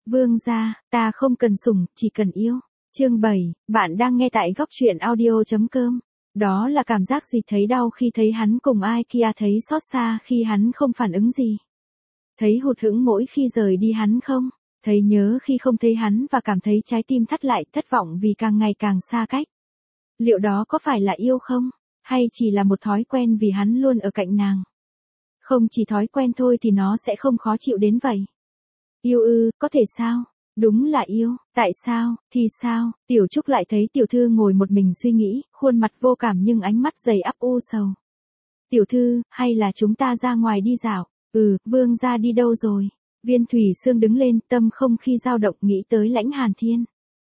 Vương gia, ta không cần sủng, chỉ cần yêu. Chương 7, bạn đang nghe tại góc truyện audio.com. Đó là cảm giác gì, thấy đau khi thấy hắn cùng ai kia, thấy xót xa khi hắn không phản ứng gì. Thấy hụt hẫng mỗi khi rời đi hắn không? Thấy nhớ khi không thấy hắn và cảm thấy trái tim thắt lại, thất vọng vì càng ngày càng xa cách. Liệu đó có phải là yêu không? Hay chỉ là một thói quen vì hắn luôn ở cạnh nàng? Không chỉ thói quen thôi thì nó sẽ không khó chịu đến vậy. Yêu ư, có thể sao? Đúng là yêu, tại sao, thì sao? Tiểu Trúc lại thấy tiểu thư ngồi một mình suy nghĩ, khuôn mặt vô cảm nhưng ánh mắt đầy ắp u sầu. Tiểu thư, hay là chúng ta ra ngoài đi dạo? Vương gia đi đâu rồi? Viên Thủy Sương đứng lên, tâm không khi dao động, nghĩ tới Lãnh Hàn Thiên.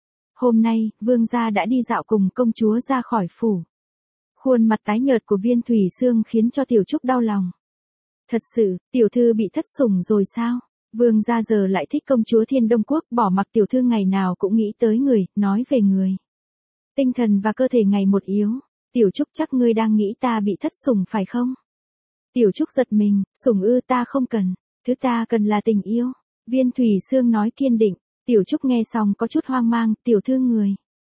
Hôm nay, vương gia đã đi dạo cùng công chúa ra khỏi phủ. Khuôn mặt tái nhợt của Viên Thủy Sương khiến cho Tiểu Trúc đau lòng. Thật sự, tiểu thư bị thất sủng rồi sao? Vương gia giờ lại thích công chúa Thiên Đông Quốc, bỏ mặc tiểu thư ngày nào cũng nghĩ tới người, nói về người. Tinh thần và cơ thể ngày một yếu. Tiểu Trúc, chắc ngươi đang nghĩ ta bị thất sủng phải không? Tiểu Trúc giật mình, sủng ư, ta không cần. Thứ ta cần là tình yêu. Viên Thủy Sương nói kiên định. Tiểu Trúc nghe xong có chút hoang mang, tiểu thư người.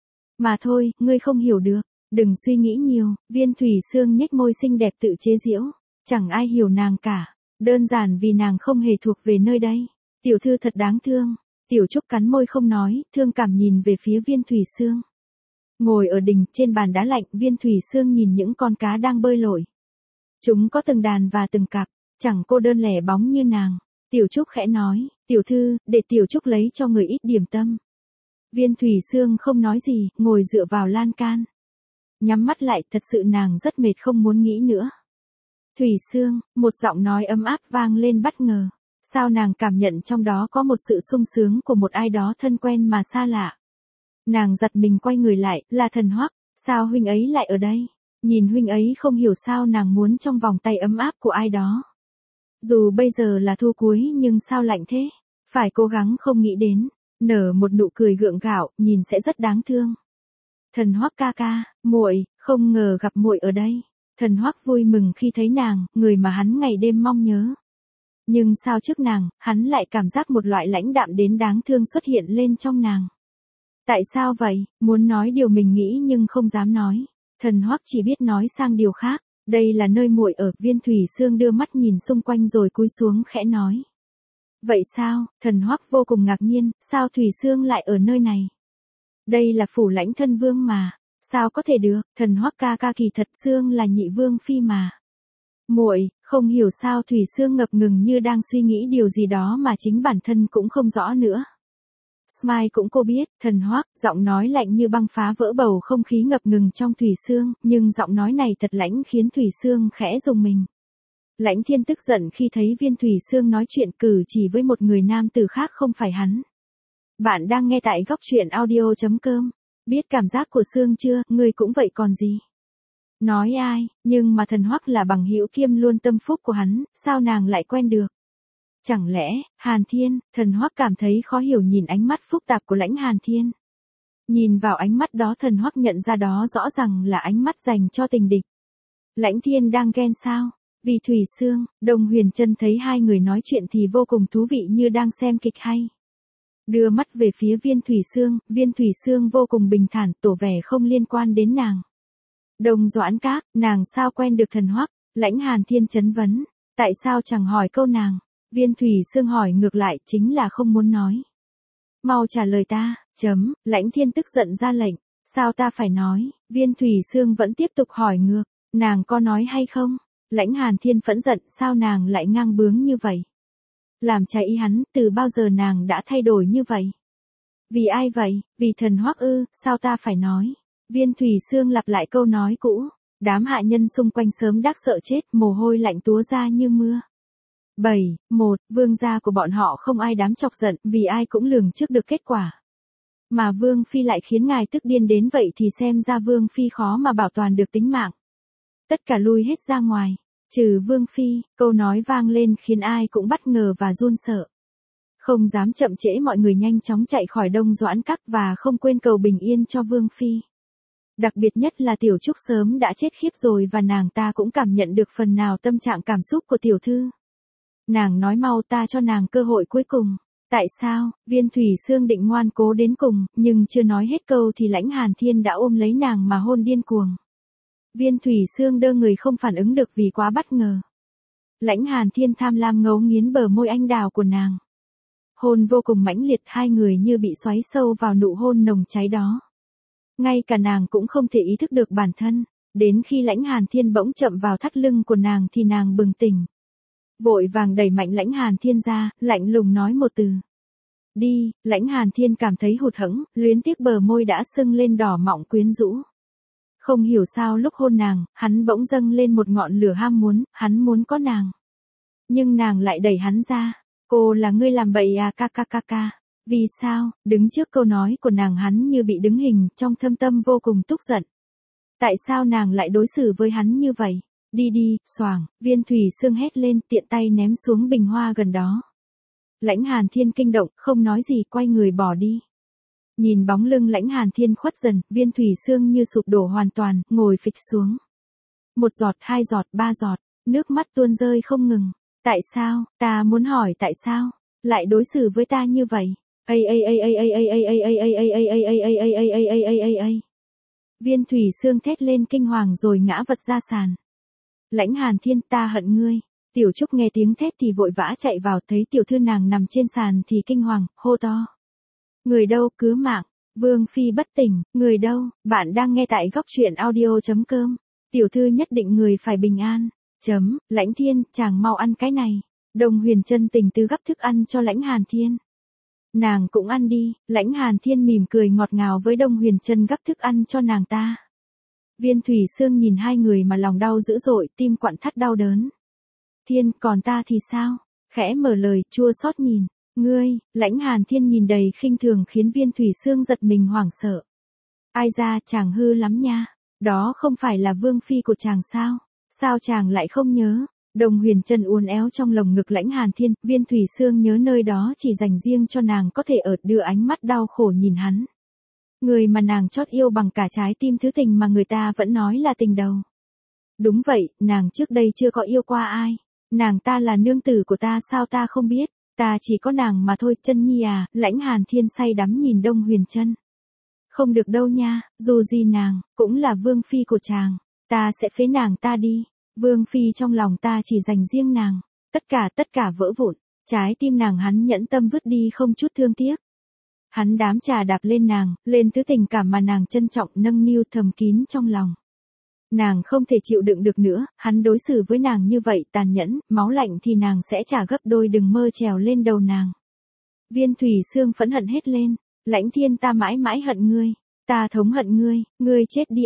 Mà thôi, ngươi không hiểu được. Đừng suy nghĩ nhiều. Viên Thủy Sương nhếch môi xinh đẹp tự chế giễu. Chẳng ai hiểu nàng cả. Đơn giản vì nàng không hề thuộc về nơi đây. Tiểu thư thật đáng thương. Tiểu Trúc cắn môi không nói, thương cảm nhìn về phía Viên Thủy Sương. Ngồi ở đình, trên bàn đá lạnh, Viên Thủy Sương nhìn những con cá đang bơi lội. Chúng có từng đàn và từng cặp, chẳng cô đơn lẻ bóng như nàng. Tiểu Trúc khẽ nói, tiểu thư, để tiểu Trúc lấy cho người ít điểm tâm. Viên Thủy Sương không nói gì, ngồi dựa vào lan can. Nhắm mắt lại, thật sự nàng rất mệt không muốn nghĩ nữa. Thủy Sương, một giọng nói ấm áp vang lên bất ngờ. Sao nàng cảm nhận trong đó có một sự sung sướng của một ai đó thân quen mà xa lạ. Nàng giật mình quay người lại, là Thần Hoắc, sao huynh ấy lại ở đây? Nhìn huynh ấy không hiểu sao nàng muốn trong vòng tay ấm áp của ai đó. Dù bây giờ là thu cuối nhưng sao lạnh thế? Phải cố gắng không nghĩ đến, nở một nụ cười gượng gạo, nhìn sẽ rất đáng thương. Thần Hoắc ca ca, muội, không ngờ gặp muội ở đây. Thần Hoắc vui mừng khi thấy nàng, người mà hắn ngày đêm mong nhớ. Nhưng sao trước nàng, hắn lại cảm giác một loại lãnh đạm đến đáng thương xuất hiện lên trong nàng. Tại sao vậy? Muốn nói điều mình nghĩ nhưng không dám nói. Thần Hoắc chỉ biết nói sang điều khác. Đây là nơi muội ở. Viên Thủy Sương đưa mắt nhìn xung quanh rồi cúi xuống khẽ nói. Vậy sao? Thần Hoắc vô cùng ngạc nhiên, sao Thủy Sương lại ở nơi này? Đây là phủ Lãnh thân vương mà. Sao có thể được? Thần Hoắc ca ca, kỳ thật Sương là nhị vương phi mà. Muội, không hiểu sao Thủy Sương ngập ngừng như đang suy nghĩ điều gì đó mà chính bản thân cũng không rõ nữa. Smile cũng cô biết, Thần Hoắc, giọng nói lạnh như băng phá vỡ bầu không khí ngập ngừng trong Thủy Sương, nhưng giọng nói này thật lãnh khiến Thủy Sương khẽ rùng mình. Lãnh Thiên tức giận khi thấy Viên Thủy Sương nói chuyện cử chỉ với một người nam tử khác không phải hắn. Bạn đang nghe tại góc truyện audio.com. Biết cảm giác của Sương chưa, ngươi cũng vậy còn gì. Nói ai, nhưng mà Thần Hoắc là bằng hữu kiêm luôn tâm phúc của hắn, sao nàng lại quen được? Chẳng lẽ, Hàn Thiên? Thần Hoắc cảm thấy khó hiểu nhìn ánh mắt phức tạp của Lãnh Hàn Thiên. Nhìn vào ánh mắt đó Thần Hoắc nhận ra đó rõ ràng là ánh mắt dành cho tình địch. Lãnh Thiên đang ghen sao? Vì Thủy Sương, Đông Huyền Trân thấy hai người nói chuyện thì vô cùng thú vị như đang xem kịch hay. Đưa mắt về phía Viên Thủy Sương vô cùng bình thản, tỏ vẻ không liên quan đến nàng. Đông Doãn Các, nàng sao quen được Thần Hoắc? Lãnh Hàn Thiên chấn vấn, tại sao chẳng hỏi câu nàng? Viên Thủy Sương hỏi ngược lại, chính là không muốn nói. Mau trả lời ta, Lãnh Thiên tức giận ra lệnh, sao ta phải nói? Viên Thủy Sương vẫn tiếp tục hỏi ngược, nàng có nói hay không? Lãnh Hàn Thiên phẫn giận, sao nàng lại ngang bướng như vậy? Làm trái ý hắn, từ bao giờ nàng đã thay đổi như vậy? Vì ai vậy? Vì Thần Hoắc ư, sao ta phải nói? Viên Thủy Sương lặp lại câu nói cũ, đám hạ nhân xung quanh sớm đắc sợ chết, mồ hôi lạnh túa ra như mưa. 1. Vương gia của bọn họ không ai dám chọc giận, vì ai cũng lường trước được kết quả. Mà Vương Phi lại khiến ngài tức điên đến vậy thì xem ra Vương Phi khó mà bảo toàn được tính mạng. Tất cả lui hết ra ngoài, trừ Vương Phi, câu nói vang lên khiến ai cũng bất ngờ và run sợ. Không dám chậm trễ mọi người nhanh chóng chạy khỏi Đông Doãn Các và không quên cầu bình yên cho Vương Phi. Đặc biệt nhất là Tiểu Trúc sớm đã chết khiếp rồi và nàng ta cũng cảm nhận được phần nào tâm trạng cảm xúc của tiểu thư. Nàng nói mau, ta cho nàng cơ hội cuối cùng. Tại sao? Viên Thủy Sương định ngoan cố đến cùng, nhưng chưa nói hết câu thì Lãnh Hàn Thiên đã ôm lấy nàng mà hôn điên cuồng. Viên Thủy Sương đơ người không phản ứng được vì quá bất ngờ. Lãnh Hàn Thiên tham lam ngấu nghiến bờ môi anh đào của nàng. Hôn vô cùng mãnh liệt, hai người như bị xoáy sâu vào nụ hôn nồng cháy đó. Ngay cả nàng cũng không thể ý thức được bản thân, đến khi Lãnh Hàn Thiên bỗng chậm vào thắt lưng của nàng thì nàng bừng tỉnh. Vội vàng đẩy mạnh Lãnh Hàn Thiên ra, lạnh lùng nói một từ. Đi. Lãnh Hàn Thiên cảm thấy hụt hẫng, luyến tiếc bờ môi đã sưng lên đỏ mọng quyến rũ. Không hiểu sao lúc hôn nàng, hắn bỗng dâng lên một ngọn lửa ham muốn, hắn muốn có nàng. Nhưng nàng lại đẩy hắn ra. Cô là ngươi làm bậy à ca ca ca ca. Vì sao? Đứng trước câu nói của nàng hắn như bị đứng hình, trong thâm tâm vô cùng tức giận. Tại sao nàng lại đối xử với hắn như vậy? Đi đi, xoàng, Viên Thủy Sương hét lên, tiện tay ném xuống bình hoa gần đó. Lãnh Hàn Thiên kinh động, không nói gì, quay người bỏ đi. Nhìn bóng lưng Lãnh Hàn Thiên khuất dần, Viên Thủy Sương như sụp đổ hoàn toàn, ngồi phịch xuống. Một giọt, hai giọt, ba giọt, nước mắt tuôn rơi không ngừng. Tại sao? Ta muốn hỏi tại sao? Lại đối xử với ta như vậy? Viên Thủy Sương thét lên kinh hoàng rồi ngã vật ra sàn. Lãnh Hàn Thiên, ta hận ngươi. Tiểu Trúc nghe tiếng thét thì vội vã chạy vào, thấy tiểu thư nàng nằm trên sàn thì kinh hoàng, hô to. Người đâu, cứu mạng. Vương phi bất tỉnh, người đâu? Bạn đang nghe tại góc truyện audio.com. Tiểu thư nhất định người phải bình an. Lãnh Thiên, chàng mau ăn cái này. Đồng Huyền Trân tình tứ gắp thức ăn cho Lãnh Hàn Thiên. Nàng cũng ăn đi. Lãnh Hàn Thiên mỉm cười ngọt ngào với Đông Huyền Trân gắp thức ăn cho nàng ta. Viên Thủy Sương nhìn hai người mà lòng đau dữ dội, tim quặn thắt đau đớn. Thiên, còn ta thì sao? Khẽ mở lời, chua xót nhìn. Ngươi, Lãnh Hàn Thiên nhìn đầy khinh thường khiến Viên Thủy Sương giật mình hoảng sợ. Ai ra, chàng hư lắm nha. Đó không phải là vương phi của chàng sao? Sao chàng lại không nhớ? Đồng Huyền Trân uốn éo trong lồng ngực Lãnh Hàn Thiên, Viên Thủy Sương nhớ nơi đó chỉ dành riêng cho nàng có thể ở, đưa ánh mắt đau khổ nhìn hắn. Người mà nàng chót yêu bằng cả trái tim, thứ tình mà người ta vẫn nói là tình đầu. Đúng vậy, nàng trước đây chưa có yêu qua ai. Nàng ta là nương tử của ta, sao ta không biết? Ta chỉ có nàng mà thôi. Trân Nhi à. Lãnh Hàn Thiên say đắm nhìn Đông Huyền Trân. Không được đâu nha, dù gì nàng cũng là vương phi của chàng. Ta sẽ phế nàng ta đi. Vương phi trong lòng ta chỉ dành riêng nàng. Tất cả vỡ vụn. Trái tim nàng hắn nhẫn tâm vứt đi không chút thương tiếc. Hắn đám trà đạp lên nàng, lên thứ tình cảm mà nàng trân trọng nâng niu thầm kín trong lòng. Nàng không thể chịu đựng được nữa, hắn đối xử với nàng như vậy tàn nhẫn, máu lạnh thì nàng sẽ trả gấp đôi, đừng mơ trèo lên đầu nàng. Viên Thủy Sương phẫn hận hết lên. Lãnh Thiên, ta mãi mãi hận ngươi. Ta thống hận ngươi, ngươi chết đi.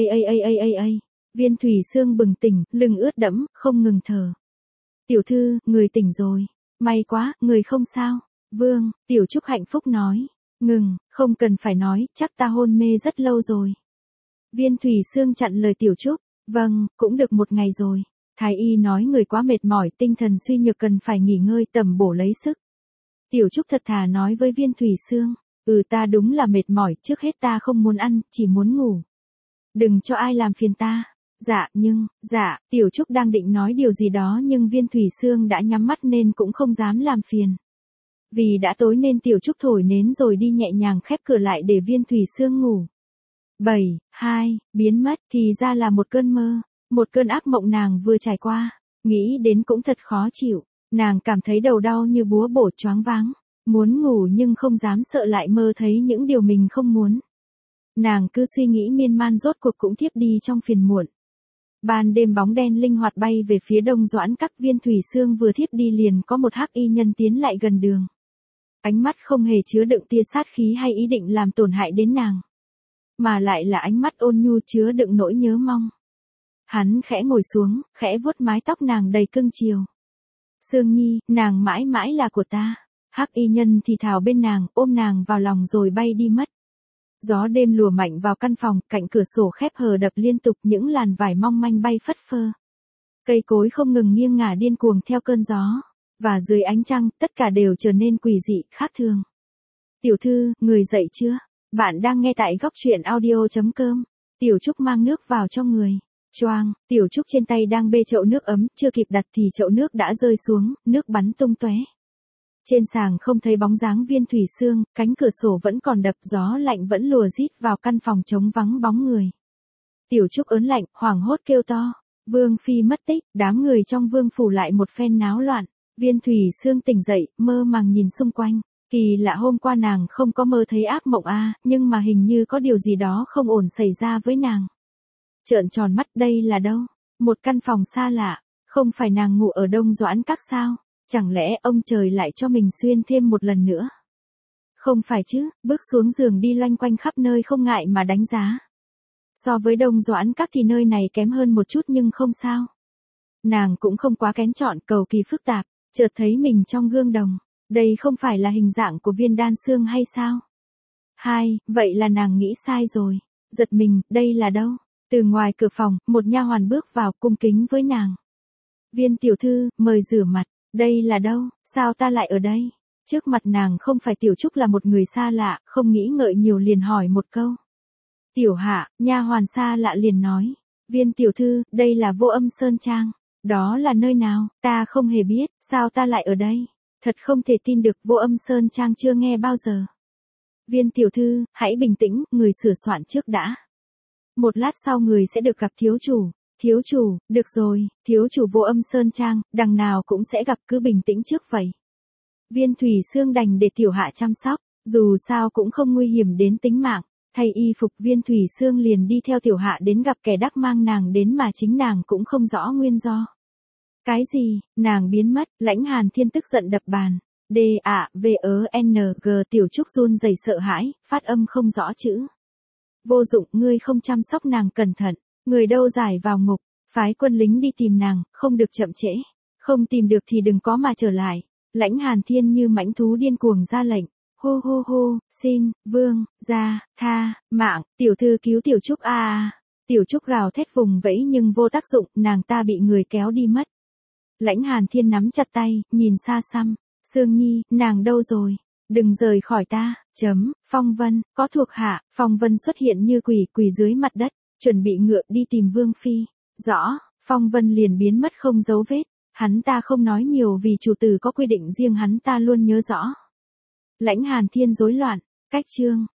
Viên Thủy Sương bừng tỉnh, lưng ướt đẫm, không ngừng thở. Tiểu thư, người tỉnh rồi. May quá, người không sao. Vương, Tiểu Trúc hạnh phúc nói. Ngừng, không cần phải nói, chắc ta hôn mê rất lâu rồi. Viên Thủy Sương chặn lời Tiểu Trúc. Vâng, cũng được một ngày rồi. Thái y nói người quá mệt mỏi, tinh thần suy nhược, cần phải nghỉ ngơi tầm bổ lấy sức. Tiểu Trúc thật thà nói với Viên Thủy Sương. Ta đúng là mệt mỏi, trước hết ta không muốn ăn, chỉ muốn ngủ. Đừng cho ai làm phiền ta. Dạ, Tiểu Trúc đang định nói điều gì đó nhưng Viên Thủy Sương đã nhắm mắt nên cũng không dám làm phiền. Vì đã tối nên Tiểu Trúc thổi nến rồi đi nhẹ nhàng khép cửa lại để Viên Thủy Sương ngủ. 2, biến mất, thì ra là một cơn mơ, một cơn ác mộng nàng vừa trải qua, nghĩ đến cũng thật khó chịu, nàng cảm thấy đầu đau như búa bổ, choáng váng, muốn ngủ nhưng không dám, sợ lại mơ thấy những điều mình không muốn. Nàng cứ suy nghĩ miên man, rốt cuộc cũng thiếp đi trong phiền muộn. Ban đêm bóng đen linh hoạt bay về phía Đông Doãn Các. Viên Thủy Sương vừa thiếp đi liền có một hắc y nhân tiến lại gần đường. Ánh mắt không hề chứa đựng tia sát khí hay ý định làm tổn hại đến nàng, mà lại là ánh mắt ôn nhu chứa đựng nỗi nhớ mong. Hắn khẽ ngồi xuống, khẽ vuốt mái tóc nàng đầy cưng chiều. Sương Nhi, nàng mãi mãi là của ta. Hắc y nhân thì thào bên nàng, ôm nàng vào lòng rồi bay đi mất. Gió đêm lùa mạnh vào căn phòng, cạnh cửa sổ khép hờ đập liên tục, những làn vải mong manh bay phất phơ. Cây cối không ngừng nghiêng ngả điên cuồng theo cơn gió. Và dưới ánh trăng, tất cả đều trở nên quỷ dị, khác thường. Tiểu thư, người dậy chưa? Bạn đang nghe tại góc truyện audio.com. Tiểu Trúc mang nước vào cho người. Choang, Tiểu Trúc trên tay đang bê chậu nước ấm, chưa kịp đặt thì chậu nước đã rơi xuống, nước bắn tung tóe. Trên sàng không thấy bóng dáng Viên Thủy Sương, cánh cửa sổ vẫn còn đập, gió lạnh vẫn lùa rít vào căn phòng trống vắng bóng người. Tiểu Trúc ớn lạnh, hoảng hốt kêu to. Vương phi mất tích, đám người trong vương phủ lại một phen náo loạn. Viên Thủy Sương tỉnh dậy, mơ màng nhìn xung quanh. Kỳ lạ, hôm qua nàng không có mơ thấy ác mộng nhưng mà hình như có điều gì đó không ổn xảy ra với nàng. Trợn tròn mắt, đây là đâu? Một căn phòng xa lạ, không phải nàng ngủ ở Đông Doãn Các sao? Chẳng lẽ ông trời lại cho mình xuyên thêm một lần nữa? Không phải chứ, bước xuống giường đi loanh quanh khắp nơi không ngại mà đánh giá. So với Đông Doãn Các thì nơi này kém hơn một chút nhưng không sao. Nàng cũng không quá kén chọn, cầu kỳ phức tạp, chợt thấy mình trong gương đồng. Đây không phải là hình dạng của Viên Đan Sương hay sao? Vậy là nàng nghĩ sai rồi. Giật mình, đây là đâu? Từ ngoài cửa phòng, một nha hoàn bước vào cung kính với nàng. Viên tiểu thư, mời rửa mặt. Đây là đâu? Sao ta lại ở đây? Trước mặt nàng không phải Tiểu Trúc là một người xa lạ, không nghĩ ngợi nhiều liền hỏi một câu. Tiểu Hạ, nha hoàn xa lạ liền nói. Viên tiểu thư, đây là Vô Âm Sơn Trang. Đó là nơi nào? Ta không hề biết, sao ta lại ở đây? Thật không thể tin được, Vô Âm Sơn Trang chưa nghe bao giờ. Viên tiểu thư, hãy bình tĩnh, người sửa soạn trước đã. Một lát sau người sẽ được gặp thiếu chủ. Thiếu chủ, được rồi, thiếu chủ Vô Âm Sơn Trang, đằng nào cũng sẽ gặp, cứ bình tĩnh trước vậy. Viên Thủy Sương đành để Tiểu Hạ chăm sóc, dù sao cũng không nguy hiểm đến tính mạng. Thay y phục, Viên Thủy Sương liền đi theo Tiểu Hạ đến gặp kẻ đắc mang nàng đến mà chính nàng cũng không rõ nguyên do. Cái gì? Nàng biến mất, Lãnh Hàn Thiên tức giận đập bàn. D-A-V-E-N-G. Tiểu Trúc run rẩy sợ hãi, phát âm không rõ chữ. Vô dụng, ngươi không chăm sóc nàng cẩn thận, người đâu giải vào ngục, phái quân lính đi tìm nàng, không được chậm trễ. Không tìm được thì đừng có mà trở lại. Lãnh Hàn Thiên như mãnh thú điên cuồng ra lệnh. Hô hô hô, xin, vương, ra, tha, mạng, tiểu thư cứu Tiểu Trúc Tiểu Trúc gào thét vùng vẫy nhưng vô tác dụng, nàng ta bị người kéo đi mất. Lãnh Hàn Thiên nắm chặt tay, nhìn xa xăm. Sương Nhi, nàng đâu rồi? Đừng rời khỏi ta. Phong Vân, có thuộc hạ. Phong Vân xuất hiện như quỷ dưới mặt đất, chuẩn bị ngựa đi tìm Vương Phi. Rõ, Phong Vân liền biến mất không dấu vết. Hắn ta không nói nhiều vì chủ tử có quy định riêng hắn ta luôn nhớ rõ. Lãnh Hàn Thiên rối loạn, cách chương.